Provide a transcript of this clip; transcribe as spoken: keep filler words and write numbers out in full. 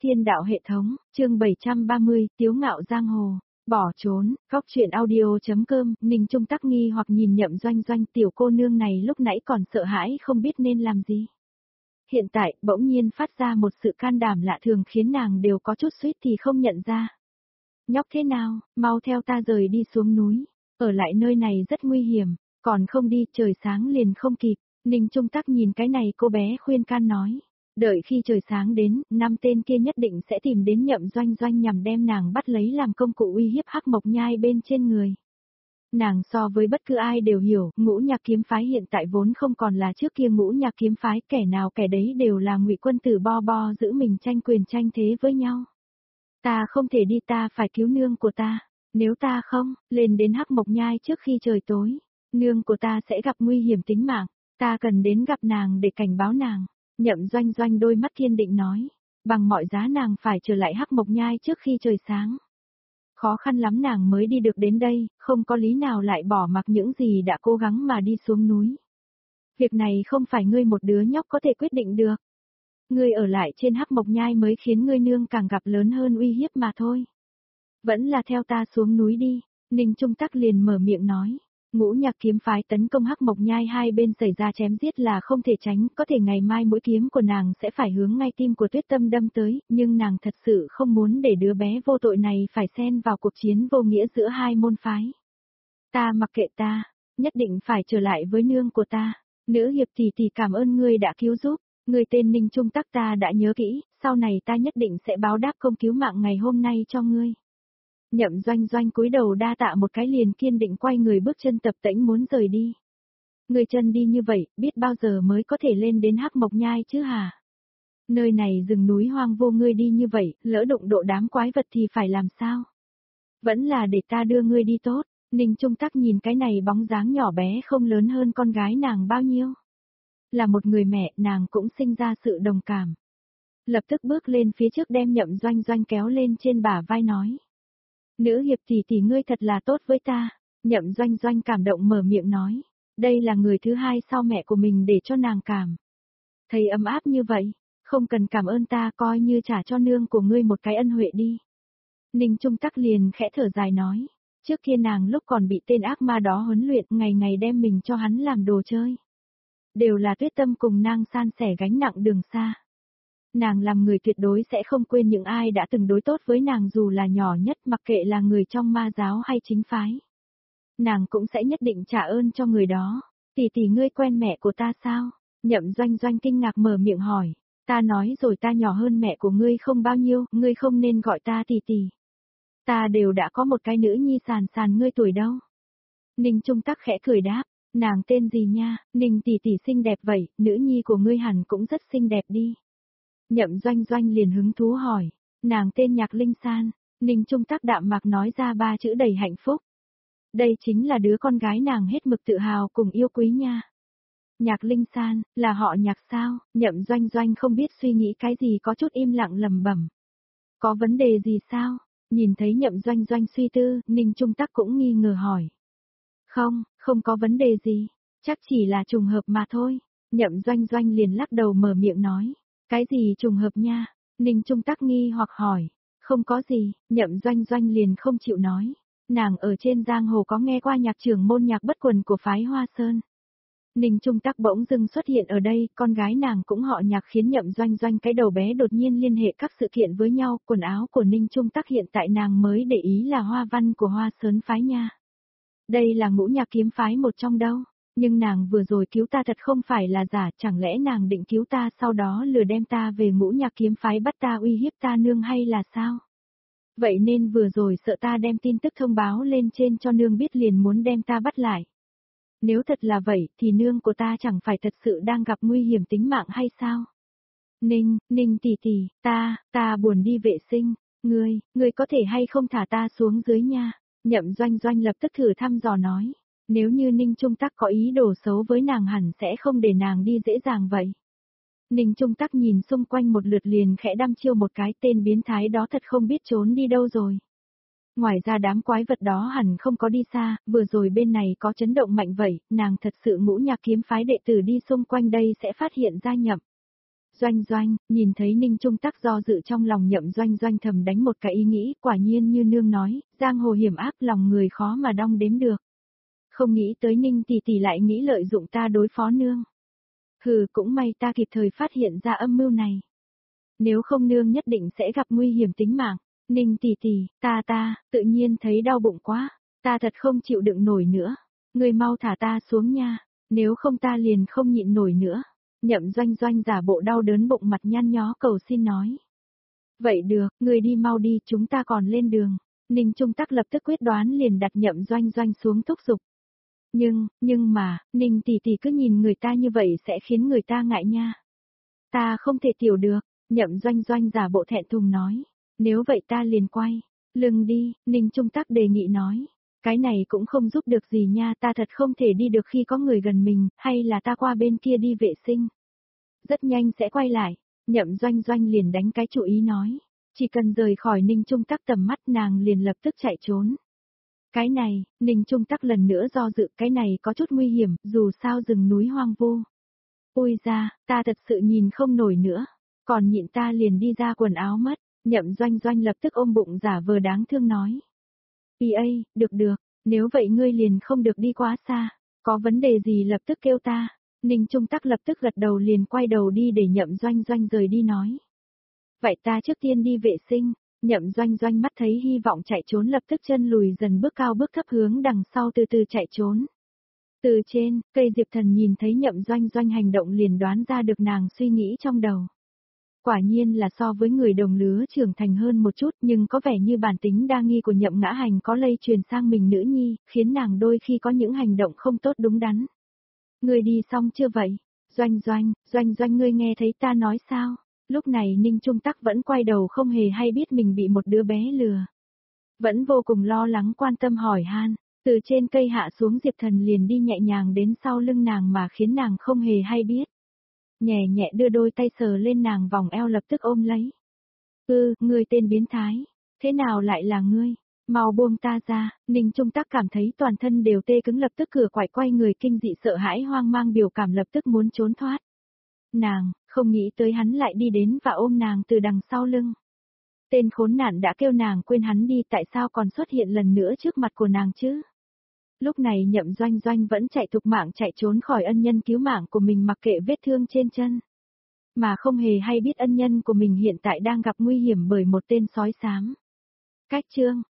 Thiên đạo hệ thống, chương bảy trăm ba mươi, Tiếu ngạo giang hồ, bỏ trốn, góc truyện audio.com, Ninh Trung Tắc nghi hoặc nhìn Nhậm Doanh Doanh, tiểu cô nương này lúc nãy còn sợ hãi không biết nên làm gì. Hiện tại, bỗng nhiên phát ra một sự can đảm lạ thường khiến nàng đều có chút suýt thì không nhận ra. Nhóc thế nào, mau theo ta rời đi xuống núi, ở lại nơi này rất nguy hiểm, còn không đi trời sáng liền không kịp. Ninh Trung Tắc nhìn cái này cô bé khuyên can nói. Đợi khi trời sáng đến, năm tên kia nhất định sẽ tìm đến Nhậm Doanh Doanh nhằm đem nàng bắt lấy làm công cụ uy hiếp Hắc Mộc Nhai bên trên người. Nàng so với bất cứ ai đều hiểu, Ngũ Nhạc kiếm phái hiện tại vốn không còn là trước kia Ngũ Nhạc kiếm phái, kẻ nào kẻ đấy đều là ngụy quân tử bo bo giữ mình tranh quyền tranh thế với nhau. Ta không thể đi, ta phải cứu nương của ta, nếu ta không, lên đến Hắc Mộc Nhai trước khi trời tối, nương của ta sẽ gặp nguy hiểm tính mạng, ta cần đến gặp nàng để cảnh báo nàng. Nhậm Doanh Doanh đôi mắt kiên định nói, bằng mọi giá nàng phải trở lại Hắc Mộc Nhai trước khi trời sáng. Khó khăn lắm nàng mới đi được đến đây, không có lý nào lại bỏ mặc những gì đã cố gắng mà đi xuống núi. Việc này không phải ngươi một đứa nhóc có thể quyết định được. Ngươi ở lại trên Hắc Mộc Nhai mới khiến ngươi nương càng gặp lớn hơn uy hiếp mà thôi. Vẫn là theo ta xuống núi đi, Ninh Trung Tắc liền mở miệng nói. Ngũ Nhạc kiếm phái tấn công Hắc Mộc Nhai, hai bên xảy ra chém giết là không thể tránh, có thể ngày mai mũi kiếm của nàng sẽ phải hướng ngay tim của Tuyết Tâm đâm tới, nhưng nàng thật sự không muốn để đứa bé vô tội này phải xen vào cuộc chiến vô nghĩa giữa hai môn phái. Ta mặc kệ ta, nhất định phải trở lại với nương của ta. Nữ hiệp tỷ tỷ cảm ơn ngươi đã cứu giúp, ngươi tên Ninh Trung Tắc ta đã nhớ kỹ, sau này ta nhất định sẽ báo đáp công cứu mạng ngày hôm nay cho ngươi. Nhậm Doanh Doanh cúi đầu đa tạ một cái liền kiên định quay người bước chân tập tễnh muốn rời đi. Người chân đi như vậy, biết bao giờ mới có thể lên đến Hắc Mộc Nhai chứ hả? Nơi này rừng núi hoang vô, ngươi đi như vậy, lỡ đụng độ đám quái vật thì phải làm sao? Vẫn là để ta đưa ngươi đi tốt. Ninh Trung Tắc nhìn cái này bóng dáng nhỏ bé không lớn hơn con gái nàng bao nhiêu. Là một người mẹ, nàng cũng sinh ra sự đồng cảm. Lập tức bước lên phía trước đem Nhậm Doanh Doanh kéo lên trên bả vai nói. Nữ hiệp tỷ tỷ ngươi thật là tốt với ta, Nhậm Doanh Doanh cảm động mở miệng nói, đây là người thứ hai sau mẹ của mình để cho nàng cảm. Thấy ấm áp như vậy, không cần cảm ơn ta, coi như trả cho nương của ngươi một cái ân huệ đi. Ninh Trung Tắc liền khẽ thở dài nói, trước kia nàng lúc còn bị tên ác ma đó huấn luyện, ngày ngày đem mình cho hắn làm đồ chơi. Đều là Tuyết Tâm cùng nàng san sẻ gánh nặng đường xa. Nàng làm người tuyệt đối sẽ không quên những ai đã từng đối tốt với nàng dù là nhỏ nhất, mặc kệ là người trong ma giáo hay chính phái. Nàng cũng sẽ nhất định trả ơn cho người đó. Tỷ tỷ ngươi quen mẹ của ta sao? Nhậm Doanh Doanh kinh ngạc mở miệng hỏi. Ta nói rồi, ta nhỏ hơn mẹ của ngươi không bao nhiêu, ngươi không nên gọi ta tỷ tỷ. Ta đều đã có một cái nữ nhi sàn sàn ngươi tuổi đâu. Ninh Trung Tắc khẽ cười đáp. Nàng tên gì nha? Ninh tỷ tỷ xinh đẹp vậy, nữ nhi của ngươi hẳn cũng rất xinh đẹp đi. Nhậm Doanh Doanh liền hứng thú hỏi, nàng tên Nhạc Linh San. Ninh Trung Tắc đạm mạc nói ra ba chữ đầy hạnh phúc. Đây chính là đứa con gái nàng hết mực tự hào cùng yêu quý nha. Nhạc Linh San, là họ Nhạc sao? Nhậm Doanh Doanh không biết suy nghĩ cái gì, có chút im lặng lẩm bẩm. Có vấn đề gì sao? Nhìn thấy Nhậm Doanh Doanh suy tư, Ninh Trung Tắc cũng nghi ngờ hỏi. Không, không có vấn đề gì, chắc chỉ là trùng hợp mà thôi. Nhậm Doanh Doanh liền lắc đầu mở miệng nói. Cái gì trùng hợp nha? Ninh Trung Tắc nghi hoặc hỏi. Không có gì, Nhậm Doanh Doanh liền không chịu nói. Nàng ở trên giang hồ có nghe qua nhạc trưởng môn Nhạc Bất Quần của phái Hoa Sơn. Ninh Trung Tắc bỗng dưng xuất hiện ở đây, con gái nàng cũng họ Nhạc khiến Nhậm Doanh Doanh cái đầu bé đột nhiên liên hệ các sự kiện với nhau. Quần áo của Ninh Trung Tắc hiện tại nàng mới để ý là hoa văn của Hoa Sơn phái nha. Đây là Ngũ Nhạc kiếm phái một trong đâu. Nhưng nàng vừa rồi cứu ta thật không phải là giả, chẳng lẽ nàng định cứu ta sau đó lừa đem ta về Ngũ Nhạc kiếm phái bắt ta uy hiếp ta nương hay là sao? Vậy nên vừa rồi sợ ta đem tin tức thông báo lên trên cho nương biết liền muốn đem ta bắt lại. Nếu thật là vậy thì nương của ta chẳng phải thật sự đang gặp nguy hiểm tính mạng hay sao? Ninh, Ninh tỷ tỷ, ta, ta buồn đi vệ sinh, ngươi, ngươi có thể hay không thả ta xuống dưới nha? Nhậm Doanh Doanh lập tức thử thăm dò nói. Nếu như Ninh Trung Tắc có ý đồ xấu với nàng hẳn sẽ không để nàng đi dễ dàng vậy. Ninh Trung Tắc nhìn xung quanh một lượt liền khẽ đăm chiêu một cái, tên biến thái đó thật không biết trốn đi đâu rồi. Ngoài ra đám quái vật đó hẳn không có đi xa, vừa rồi bên này có chấn động mạnh vậy, nàng thật sự Ngũ Nhạc kiếm phái đệ tử đi xung quanh đây sẽ phát hiện ra Nhậm Doanh doanh, nhìn thấy Ninh Trung Tắc do dự trong lòng Nhậm Doanh Doanh thầm đánh một cái ý nghĩ, quả nhiên như nương nói, giang hồ hiểm ác lòng người khó mà đong đếm được. Không nghĩ tới Ninh tỷ tỷ lại nghĩ lợi dụng ta đối phó nương. Hừ, cũng may ta kịp thời phát hiện ra âm mưu này. Nếu không nương nhất định sẽ gặp nguy hiểm tính mạng. Ninh tỷ tỷ, ta ta, tự nhiên thấy đau bụng quá, ta thật không chịu đựng nổi nữa. Ngươi mau thả ta xuống nha, nếu không ta liền không nhịn nổi nữa. Nhậm Doanh Doanh giả bộ đau đớn bụng mặt nhăn nhó cầu xin nói. Vậy được, ngươi đi mau đi, chúng ta còn lên đường. Ninh Trung Tắc lập tức quyết đoán liền đặt Nhậm Doanh Doanh xuống thúc giục. Nhưng, nhưng mà, Ninh tỷ tỷ cứ nhìn người ta như vậy sẽ khiến người ta ngại nha. Ta không thể tiểu được, Nhậm Doanh Doanh giả bộ thẹn thùng nói. Nếu vậy ta liền quay, lưng đi, Ninh Trung Tắc đề nghị nói. Cái này cũng không giúp được gì nha, ta thật không thể đi được khi có người gần mình, hay là ta qua bên kia đi vệ sinh. Rất nhanh sẽ quay lại, Nhậm Doanh Doanh liền đánh cái chủ ý nói. Chỉ cần rời khỏi Ninh Trung Tắc tầm mắt nàng liền lập tức chạy trốn. Cái này, Ninh Trung Tắc lần nữa do dự, cái này có chút nguy hiểm, dù sao rừng núi hoang vu. Ôi ra, ta thật sự nhìn không nổi nữa, còn nhịn ta liền đi ra quần áo mất. Nhậm Doanh Doanh lập tức ôm bụng giả vờ đáng thương nói. Ý ây, được được, nếu vậy ngươi liền không được đi quá xa, có vấn đề gì lập tức kêu ta. Ninh Trung Tắc lập tức gật đầu liền quay đầu đi để Nhậm Doanh Doanh rời đi nói. Vậy ta trước tiên đi vệ sinh, Nhậm Doanh Doanh mắt thấy hy vọng chạy trốn lập tức chân lùi dần bước cao bước thấp hướng đằng sau từ từ chạy trốn. Từ trên, cây Diệp Thần nhìn thấy Nhậm Doanh Doanh hành động liền đoán ra được nàng suy nghĩ trong đầu. Quả nhiên là so với người đồng lứa trưởng thành hơn một chút nhưng có vẻ như bản tính đa nghi của Nhậm Ngã Hành có lây truyền sang mình nữ nhi, khiến nàng đôi khi có những hành động không tốt đúng đắn. Ngươi đi xong chưa vậy? Doanh Doanh, Doanh Doanh ngươi nghe thấy ta nói sao? Lúc này Ninh Trung Tắc vẫn quay đầu không hề hay biết mình bị một đứa bé lừa. Vẫn vô cùng lo lắng quan tâm hỏi han, từ trên cây hạ xuống Diệp Thần liền đi nhẹ nhàng đến sau lưng nàng mà khiến nàng không hề hay biết. Nhẹ nhẹ đưa đôi tay sờ lên nàng vòng eo lập tức ôm lấy. Ừ, ngươi tên biến thái, thế nào lại là ngươi? Mau buông ta ra, Ninh Trung Tắc cảm thấy toàn thân đều tê cứng lập tức cửa quải quay người kinh dị sợ hãi hoang mang biểu cảm lập tức muốn trốn thoát. Nàng, không nghĩ tới hắn lại đi đến và ôm nàng từ đằng sau lưng. Tên khốn nạn đã kêu nàng quên hắn đi tại sao còn xuất hiện lần nữa trước mặt của nàng chứ? Lúc này Nhậm Doanh Doanh vẫn chạy thục mạng chạy trốn khỏi ân nhân cứu mạng của mình mặc kệ vết thương trên chân. Mà không hề hay biết ân nhân của mình hiện tại đang gặp nguy hiểm bởi một tên sói xám. Cách chương